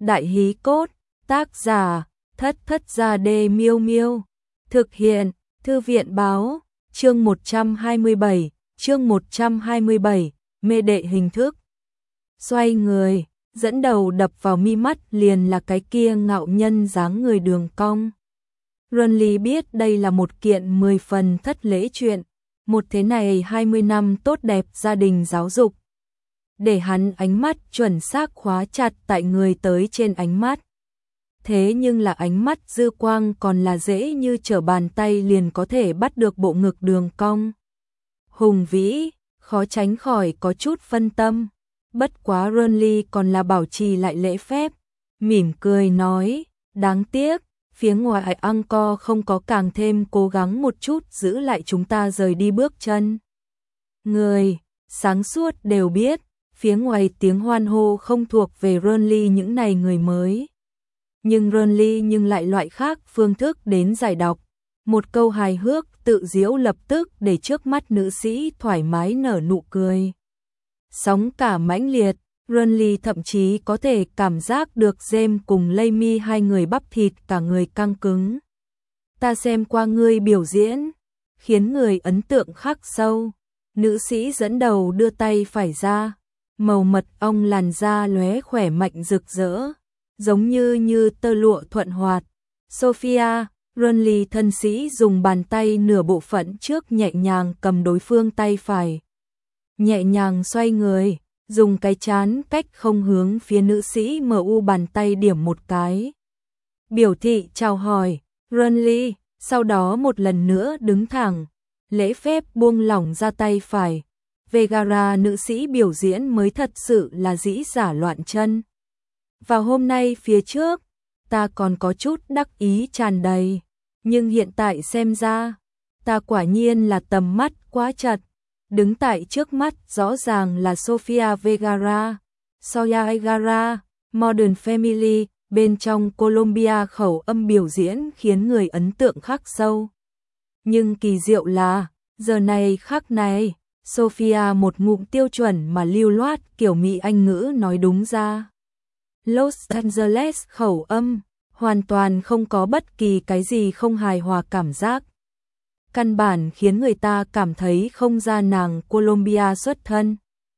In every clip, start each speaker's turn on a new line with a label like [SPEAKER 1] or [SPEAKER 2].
[SPEAKER 1] Đại hí cốt, tác giả, Thất Thất Gia Đê Miêu Miêu. Thực hiện, Thư viện báo, chương 127, mê đệ hình thức. Xoay người, dẫn đầu đập vào mi mắt liền là cái kia ngạo nhân dáng người đường cong. Runly biết đây là một kiện 10 phần thất lễ chuyện, một thế này 20 năm tốt đẹp gia đình giáo dục. Để hắn ánh mắt chuẩn xác khóa chặt tại người tới trên ánh mắt. Thế nhưng là ánh mắt dư quang còn là dễ như trở bàn tay liền có thể bắt được bộ ngực đường cong. Hùng vĩ, khó tránh khỏi có chút phân tâm. Bất quá Runly còn là bảo trì lại lễ phép, mỉm cười nói, đáng tiếc, phía ngoài Angkor không có càng thêm cố gắng một chút giữ lại chúng ta rời đi bước chân. Người, sáng suốt đều biết, phía ngoài tiếng hoan hô không thuộc về Runly những này người mới. Nhưng Runly nhưng lại loại khác phương thức đến giải đọc. Một câu hài hước tự giễu lập tức để trước mắt nữ sĩ thoải mái nở nụ cười. Sóng cả mãnh liệt, Runly thậm chí có thể cảm giác được James cùng Laymi hai người bắp thịt cả người căng cứng. Ta xem qua ngươi biểu diễn, khiến người ấn tượng khắc sâu. Nữ sĩ dẫn đầu đưa tay phải ra, màu mật ong làn da lóe khỏe mạnh rực rỡ, giống như tơ lụa thuận hoạt. Sophia, Runly thân sĩ dùng bàn tay nửa bộ phận trước nhẹ nhàng cầm đối phương tay phải. Nhẹ nhàng xoay người, dùng cái chán cách không hướng phía nữ sĩ MU bàn tay điểm một cái. Biểu thị chào hỏi, Runly, sau đó một lần nữa đứng thẳng, lễ phép buông lỏng ra tay phải. Vegara nữ sĩ biểu diễn mới thật sự là dĩ giả loạn chân. Vào hôm nay phía trước, ta còn có chút đắc ý tràn đầy, nhưng hiện tại xem ra, ta quả nhiên là tầm mắt quá chật. Đứng tại trước mắt rõ ràng là Sofia Vergara, Sofia Vergara, Modern Family, bên trong Colombia khẩu âm biểu diễn khiến người ấn tượng khắc sâu. Nhưng kỳ diệu là, giờ này khắc này, Sofia một ngụm tiêu chuẩn mà lưu loát kiểu Mỹ Anh ngữ nói đúng ra. Los Angeles khẩu âm, hoàn toàn không có bất kỳ cái gì không hài hòa cảm giác. Căn bản khiến người ta cảm thấy không ra nàng Colombia xuất thân.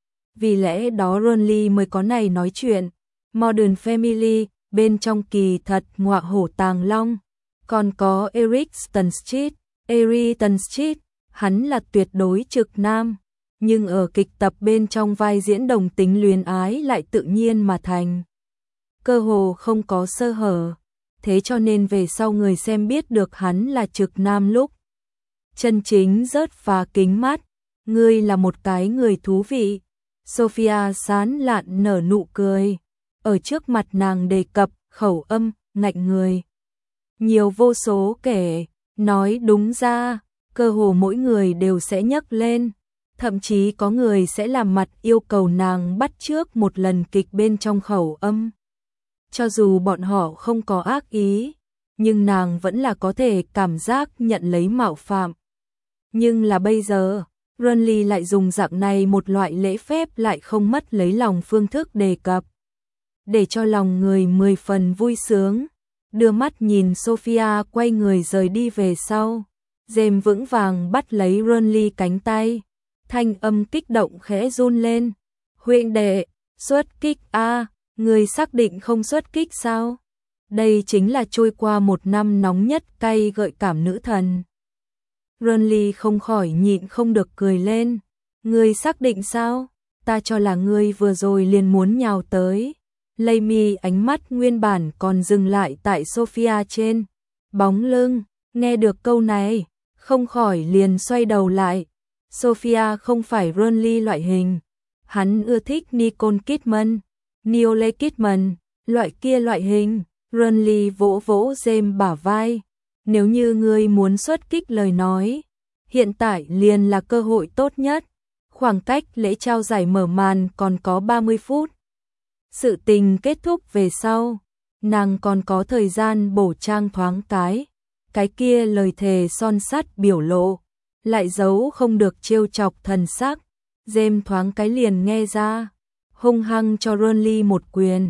[SPEAKER 1] Vì lẽ đó Runly mới có này nói chuyện. Modern Family, bên trong kỳ thật ngọa hổ tàng long. Còn có Eric Stunstead, hắn là tuyệt đối trực nam. Nhưng ở kịch tập bên trong vai diễn đồng tính luyến ái lại tự nhiên mà thành. Cơ hồ không có sơ hở. Thế cho nên về sau người xem biết được hắn là trực nam lúc. Chân chính rớt phá kính mắt, ngươi là một cái người thú vị. Sophia sán lạn nở nụ cười, ở trước mặt nàng đề cập khẩu âm, ngạnh người. Nhiều vô số kể, nói đúng ra, cơ hồ mỗi người đều sẽ nhấc lên, thậm chí có người sẽ làm mặt yêu cầu nàng bắt chước một lần kịch bên trong khẩu âm. Cho dù bọn họ không có ác ý, nhưng nàng vẫn là có thể cảm giác nhận lấy mạo phạm. Nhưng là bây giờ, Runly lại dùng dạng này một loại lễ phép lại không mất lấy lòng phương thức đề cập. Để cho lòng người 10 phần vui sướng, đưa mắt nhìn Sophia quay người rời đi về sau. James vững vàng bắt lấy Runly cánh tay, thanh âm kích động khẽ run lên. Huynh đệ, xuất kích a, người xác định không xuất kích sao? Đây chính là trôi qua một năm nóng nhất cay gợi cảm nữ thần. Runly không khỏi nhịn không được cười lên. Ngươi xác định sao? Ta cho là ngươi vừa rồi liền muốn nhào tới. Laymi ánh mắt nguyên bản còn dừng lại tại Sophia trên bóng lưng, nghe được câu này, không khỏi liền xoay đầu lại. Sophia không phải Runly loại hình. Hắn ưa thích Nicole Kidman, loại kia loại hình. Runly vỗ vỗ James bả vai. Nếu như ngươi muốn xuất kích lời nói, hiện tại liền là cơ hội tốt nhất. Khoảng cách lễ trao giải mở màn còn có 30 phút. Sự tình kết thúc về sau, nàng còn có thời gian bổ trang thoáng cái kia lời thề son sắt biểu lộ, lại giấu không được trêu chọc thần sắc. James thoáng cái liền nghe ra, hung hăng cho Runly một quyền.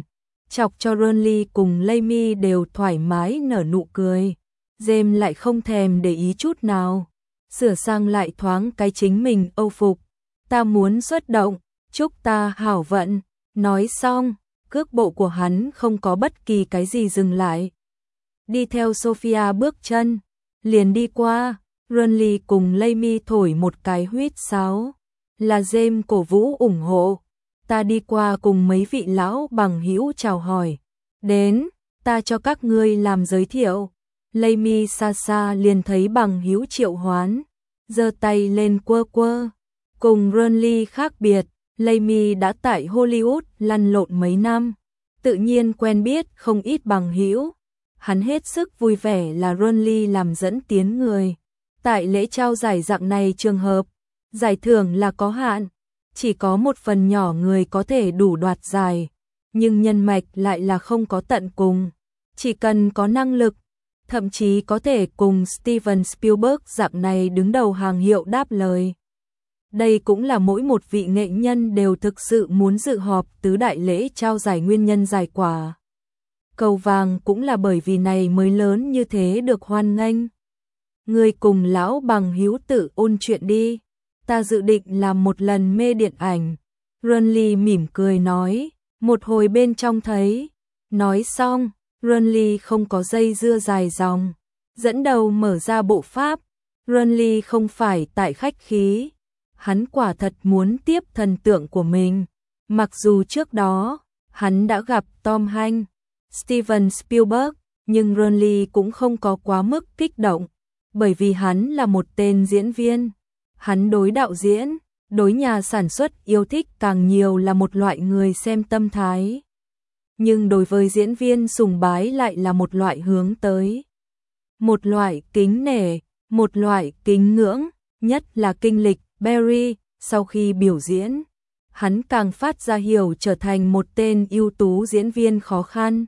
[SPEAKER 1] chọc cho Renly cùng Laimi đều thoải mái nở nụ cười. James lại không thèm để ý chút nào, sửa sang lại thoáng cái chính mình âu phục. Ta muốn xuất động, chúc ta hảo vận. Nói xong, cước bộ của hắn không có bất kỳ cái gì dừng lại. Đi theo Sophia bước chân, liền đi qua, Renly cùng Laimi thổi một cái huýt sáo. Là James cổ vũ ủng hộ. Ta đi qua cùng mấy vị lão bằng hữu chào hỏi. Đến, ta cho các ngươi làm giới thiệu. Laimi xa xa liền thấy bằng hữu triệu hoán, giơ tay lên quơ quơ. Cùng Renly khác biệt, Laimi đã tại Hollywood lăn lộn mấy năm, tự nhiên quen biết không ít bằng hữu. Hắn hết sức vui vẻ là Renly làm dẫn tiến người. Tại lễ trao giải dạng này trường hợp, giải thưởng là có hạn, chỉ có một phần nhỏ người có thể đủ đoạt giải, nhưng nhân mạch lại là không có tận cùng. Chỉ cần có năng lực, thậm chí có thể cùng Steven Spielberg dạng này đứng đầu hàng hiệu đáp lời. Đây cũng là mỗi một vị nghệ nhân đều thực sự muốn dự họp tứ đại lễ trao giải nguyên nhân giải quả cầu vàng, cũng là bởi vì này mới lớn như thế được hoan nghênh. Người cùng lão bằng hữu tự ôn chuyện đi, ta dự định làm một lần mê điện ảnh. Renly mỉm cười nói, một hồi bên trong thấy. Nói xong, Renly không có dây dưa dài dòng, dẫn đầu mở ra bộ pháp. Renly không phải tại khách khí, hắn quả thật muốn tiếp thần tượng của mình. Mặc dù trước đó, hắn đã gặp Tom Hanks, Steven Spielberg, nhưng Renly cũng không có quá mức kích động, bởi vì hắn là một tên diễn viên. Hắn đối đạo diễn, đối nhà sản xuất yêu thích càng nhiều là một loại người xem tâm thái. Nhưng đối với diễn viên sùng bái lại là một loại hướng tới. Một loại kính nể, một loại kính ngưỡng, nhất là kinh lịch Barry. Sau khi biểu diễn, hắn càng phát ra hiểu trở thành một tên ưu tú diễn viên khó khăn.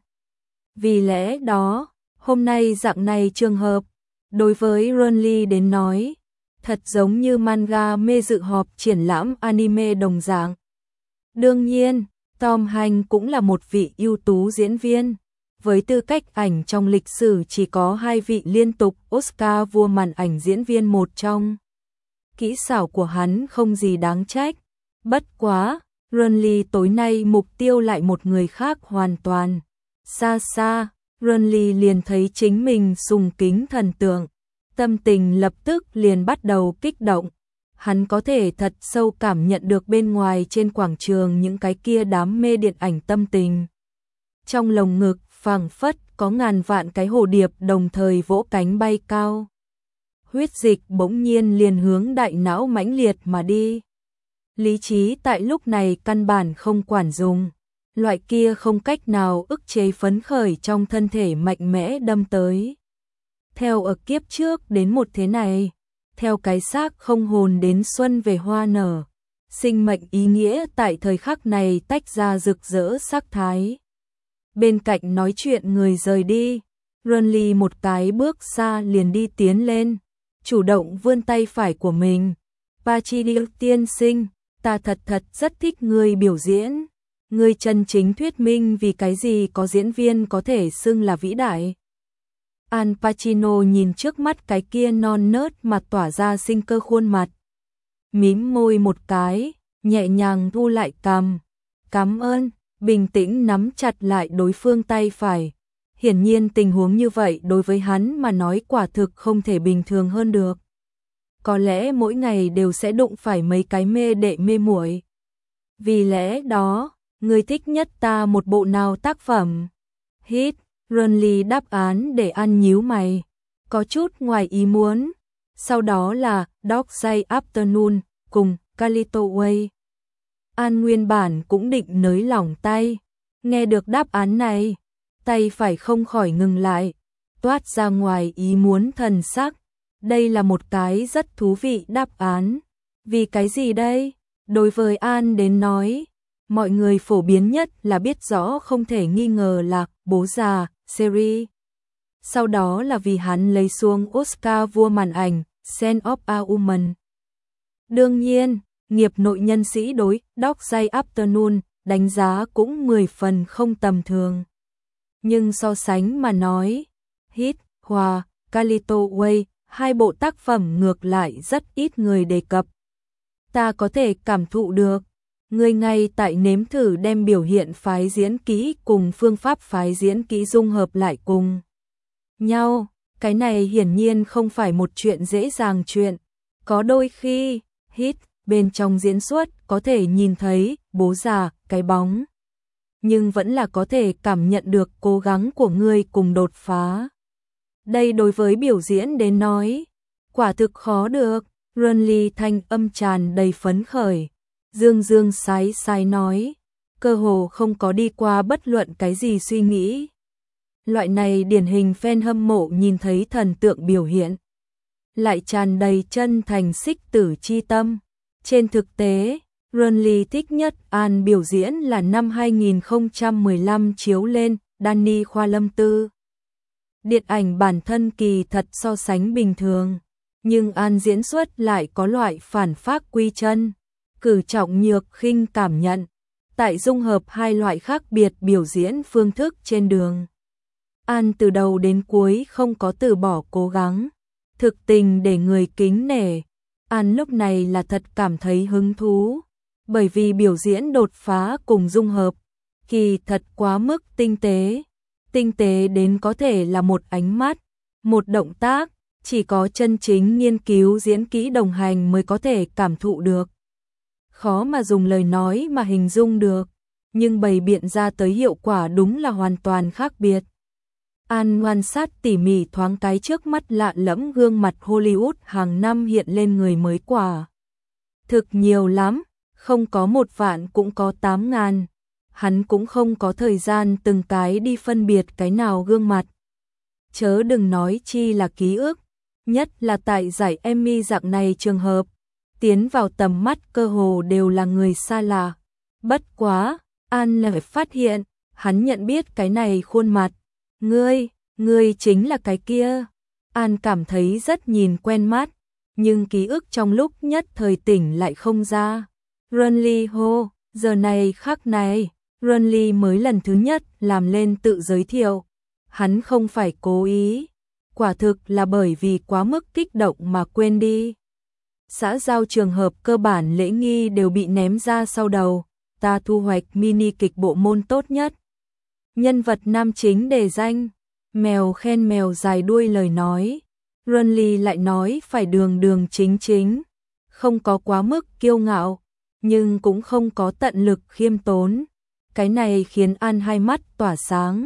[SPEAKER 1] Vì lẽ đó, hôm nay dạng này trường hợp, đối với Renly đến nói, thật giống như manga mê dự họp triển lãm anime đồng dạng. Đương nhiên, Tom Hanks cũng là một vị ưu tú diễn viên. Với tư cách ảnh trong lịch sử chỉ có 2 vị liên tục Oscar vua màn ảnh diễn viên một trong. Kỹ xảo của hắn không gì đáng trách. Bất quá, Renly tối nay mục tiêu lại một người khác hoàn toàn. Xa xa, Renly liền thấy chính mình sùng kính thần tượng. Tâm tình lập tức liền bắt đầu kích động. Hắn có thể thật sâu cảm nhận được bên ngoài trên quảng trường những cái kia đám mê điện ảnh tâm tình. Trong lồng ngực phảng phất có ngàn vạn cái hồ điệp đồng thời vỗ cánh bay cao. Huyết dịch bỗng nhiên liền hướng đại não mãnh liệt mà đi. Lý trí tại lúc này căn bản không quản dùng. Loại kia không cách nào ức chế phấn khởi trong thân thể mạnh mẽ đâm tới. Theo ở kiếp trước đến một thế này, theo cái xác không hồn đến xuân về hoa nở, sinh mệnh ý nghĩa tại thời khắc này tách ra rực rỡ sắc thái. Bên cạnh nói chuyện người rời đi, Renly một cái bước xa liền đi tiến lên, chủ động vươn tay phải của mình. Pachidil tiên sinh, ta thật rất thích người biểu diễn. Người chân chính thuyết minh vì cái gì có diễn viên có thể xưng là vĩ đại. Al Pacino nhìn trước mắt cái kia non nớt mà tỏa ra sinh cơ khuôn mặt. Mím môi một cái, nhẹ nhàng thu lại cằm. Cảm ơn, bình tĩnh nắm chặt lại đối phương tay phải. Hiển nhiên tình huống như vậy đối với hắn mà nói quả thực không thể bình thường hơn được. Có lẽ mỗi ngày đều sẽ đụng phải mấy cái mê đệ mê muội. Vì lẽ đó, người thích nhất ta một bộ nào tác phẩm? Hit, Renly đáp án để ăn nhíu mày. Có chút ngoài ý muốn. Sau đó là Dog Day Afternoon cùng Carlito Way. An nguyên bản cũng định nới lỏng tay. Nghe được đáp án này, tay phải không khỏi ngừng lại. Toát ra ngoài ý muốn thần sắc. Đây là một cái rất thú vị đáp án. Vì cái gì đây? Đối với An đến nói, mọi người phổ biến nhất là biết rõ không thể nghi ngờ là Bố Già, series. Sau đó là vì hắn lấy xuống Oscar vua màn ảnh, Scent of a Woman. Đương nhiên, nghiệp nội nhân sĩ đối Dog Day Afternoon đánh giá cũng 10 phần không tầm thường. Nhưng so sánh mà nói, Hit, Hòa, Calito Way, hai bộ tác phẩm ngược lại rất ít người đề cập. Ta có thể cảm thụ được, người ngay tại nếm thử đem biểu hiện phái diễn kỹ cùng phương pháp phái diễn kỹ dung hợp lại cùng nhau. Cái này hiển nhiên không phải một chuyện dễ dàng chuyện. Có đôi khi, Hit, bên trong diễn xuất có thể nhìn thấy bố già, cái bóng. Nhưng vẫn là có thể cảm nhận được cố gắng của ngươi cùng đột phá. Đây đối với biểu diễn đến nói, quả thực khó được. Runly thanh âm tràn đầy phấn khởi. Dương Dương sái sái nói, cơ hồ không có đi qua bất luận cái gì suy nghĩ. Loại này điển hình fan hâm mộ nhìn thấy thần tượng biểu hiện, lại tràn đầy chân thành xích tử chi tâm. Trên thực tế, Runly thích nhất An biểu diễn là năm 2015 chiếu lên Danny Khoa Lâm Tư. Điện ảnh bản thân kỳ thật so sánh bình thường, nhưng An diễn xuất lại có loại phản phác quy chân, cử trọng nhược khinh cảm nhận, tại dung hợp hai loại khác biệt biểu diễn phương thức trên đường. An từ đầu đến cuối không có từ bỏ cố gắng, thực tình để người kính nể. An lúc này là thật cảm thấy hứng thú, bởi vì biểu diễn đột phá cùng dung hợp, kỳ thật quá mức tinh tế đến có thể là một ánh mắt, một động tác, chỉ có chân chính nghiên cứu diễn kỹ đồng hành mới có thể cảm thụ được. Khó mà dùng lời nói mà hình dung được, nhưng bày biện ra tới hiệu quả đúng là hoàn toàn khác biệt. An quan sát tỉ mỉ thoáng cái trước mắt lạ lẫm gương mặt Hollywood hàng năm hiện lên người mới quả. Thực nhiều lắm, không có 1 vạn cũng có 8.000. Hắn cũng không có thời gian từng cái đi phân biệt cái nào gương mặt. Chớ đừng nói chi là ký ức, nhất là tại giải Emmy dạng này trường hợp, tiến vào tầm mắt cơ hồ đều là người xa lạ. Bất quá, An lại phát hiện, hắn nhận biết cái này khuôn mặt. Ngươi chính là cái kia. An cảm thấy rất nhìn quen mắt, nhưng ký ức trong lúc nhất thời tỉnh lại không ra. Runly hô, giờ này khắc này, Runly mới lần thứ nhất làm lên tự giới thiệu. Hắn không phải cố ý, quả thực là bởi vì quá mức kích động mà quên đi. Xã giao trường hợp cơ bản lễ nghi đều bị ném ra sau đầu, ta thu hoạch mini kịch bộ môn tốt nhất. Nhân vật nam chính đề danh, mèo khen mèo dài đuôi lời nói. Runly lại nói phải đường đường chính chính, không có quá mức kiêu ngạo, nhưng cũng không có tận lực khiêm tốn. Cái này khiến An hai mắt tỏa sáng.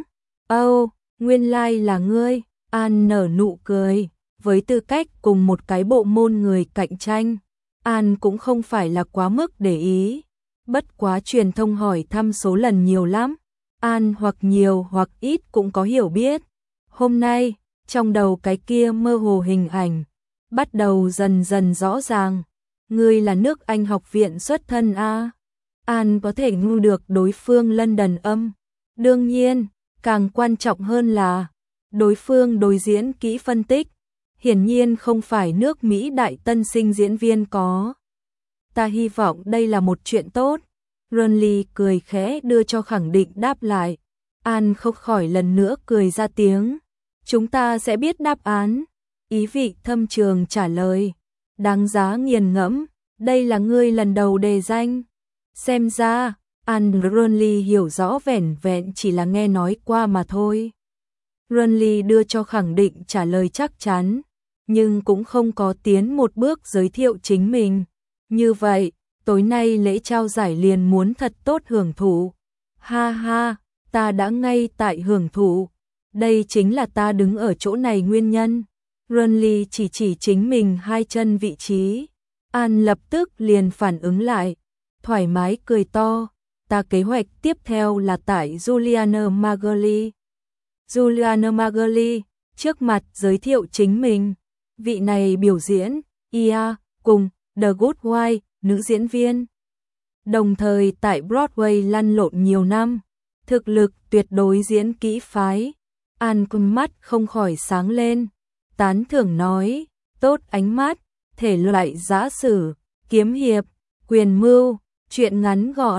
[SPEAKER 1] Nguyên lai là ngươi. An nở nụ cười. Với tư cách cùng một cái bộ môn người cạnh tranh, An cũng không phải là quá mức để ý. Bất quá truyền thông hỏi thăm số lần nhiều lắm, An hoặc nhiều hoặc ít cũng có hiểu biết. Hôm nay, trong đầu cái kia mơ hồ hình ảnh bắt đầu dần dần rõ ràng. Ngươi là nước Anh học viện xuất thân a? An có thể nghe được đối phương London âm. Đương nhiên, càng quan trọng hơn là đối phương đối diễn kỹ phân tích, hiển nhiên không phải nước Mỹ đại tân sinh diễn viên có. Ta hy vọng đây là một chuyện tốt. Runly cười khẽ đưa cho khẳng định đáp lại. An không khỏi lần nữa cười ra tiếng. Chúng ta sẽ biết đáp án. Ý vị thâm trường trả lời. Đáng giá nghiền ngẫm, đây là ngươi lần đầu đề danh. Xem ra, An Runly hiểu rõ vẻn vẹn chỉ là nghe nói qua mà thôi. Runly đưa cho khẳng định trả lời chắc chắn, nhưng cũng không có tiến một bước giới thiệu chính mình. Như vậy, tối nay lễ trao giải liền muốn thật tốt hưởng thụ. Ha ha, ta đã ngay tại hưởng thụ. Đây chính là ta đứng ở chỗ này nguyên nhân. Runly chỉ chính mình hai chân vị trí. An lập tức liền phản ứng lại, thoải mái cười to. Ta kế hoạch tiếp theo là tại Juliana Margulies. Juliana Margulies trước mặt giới thiệu chính mình. Vị này biểu diễn Ia cùng The Good Wife, nữ diễn viên. Đồng thời tại Broadway lăn lộn nhiều năm, thực lực tuyệt đối diễn kỹ phái. An con mắt không khỏi sáng lên, tán thưởng nói, tốt ánh mắt, thể loại giã sử, kiếm hiệp, quyền mưu, chuyện ngắn gọn,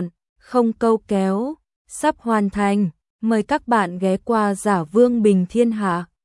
[SPEAKER 1] không câu kéo, sắp hoàn thành, mời các bạn ghé qua Giả Vương Bình Thiên Hạ.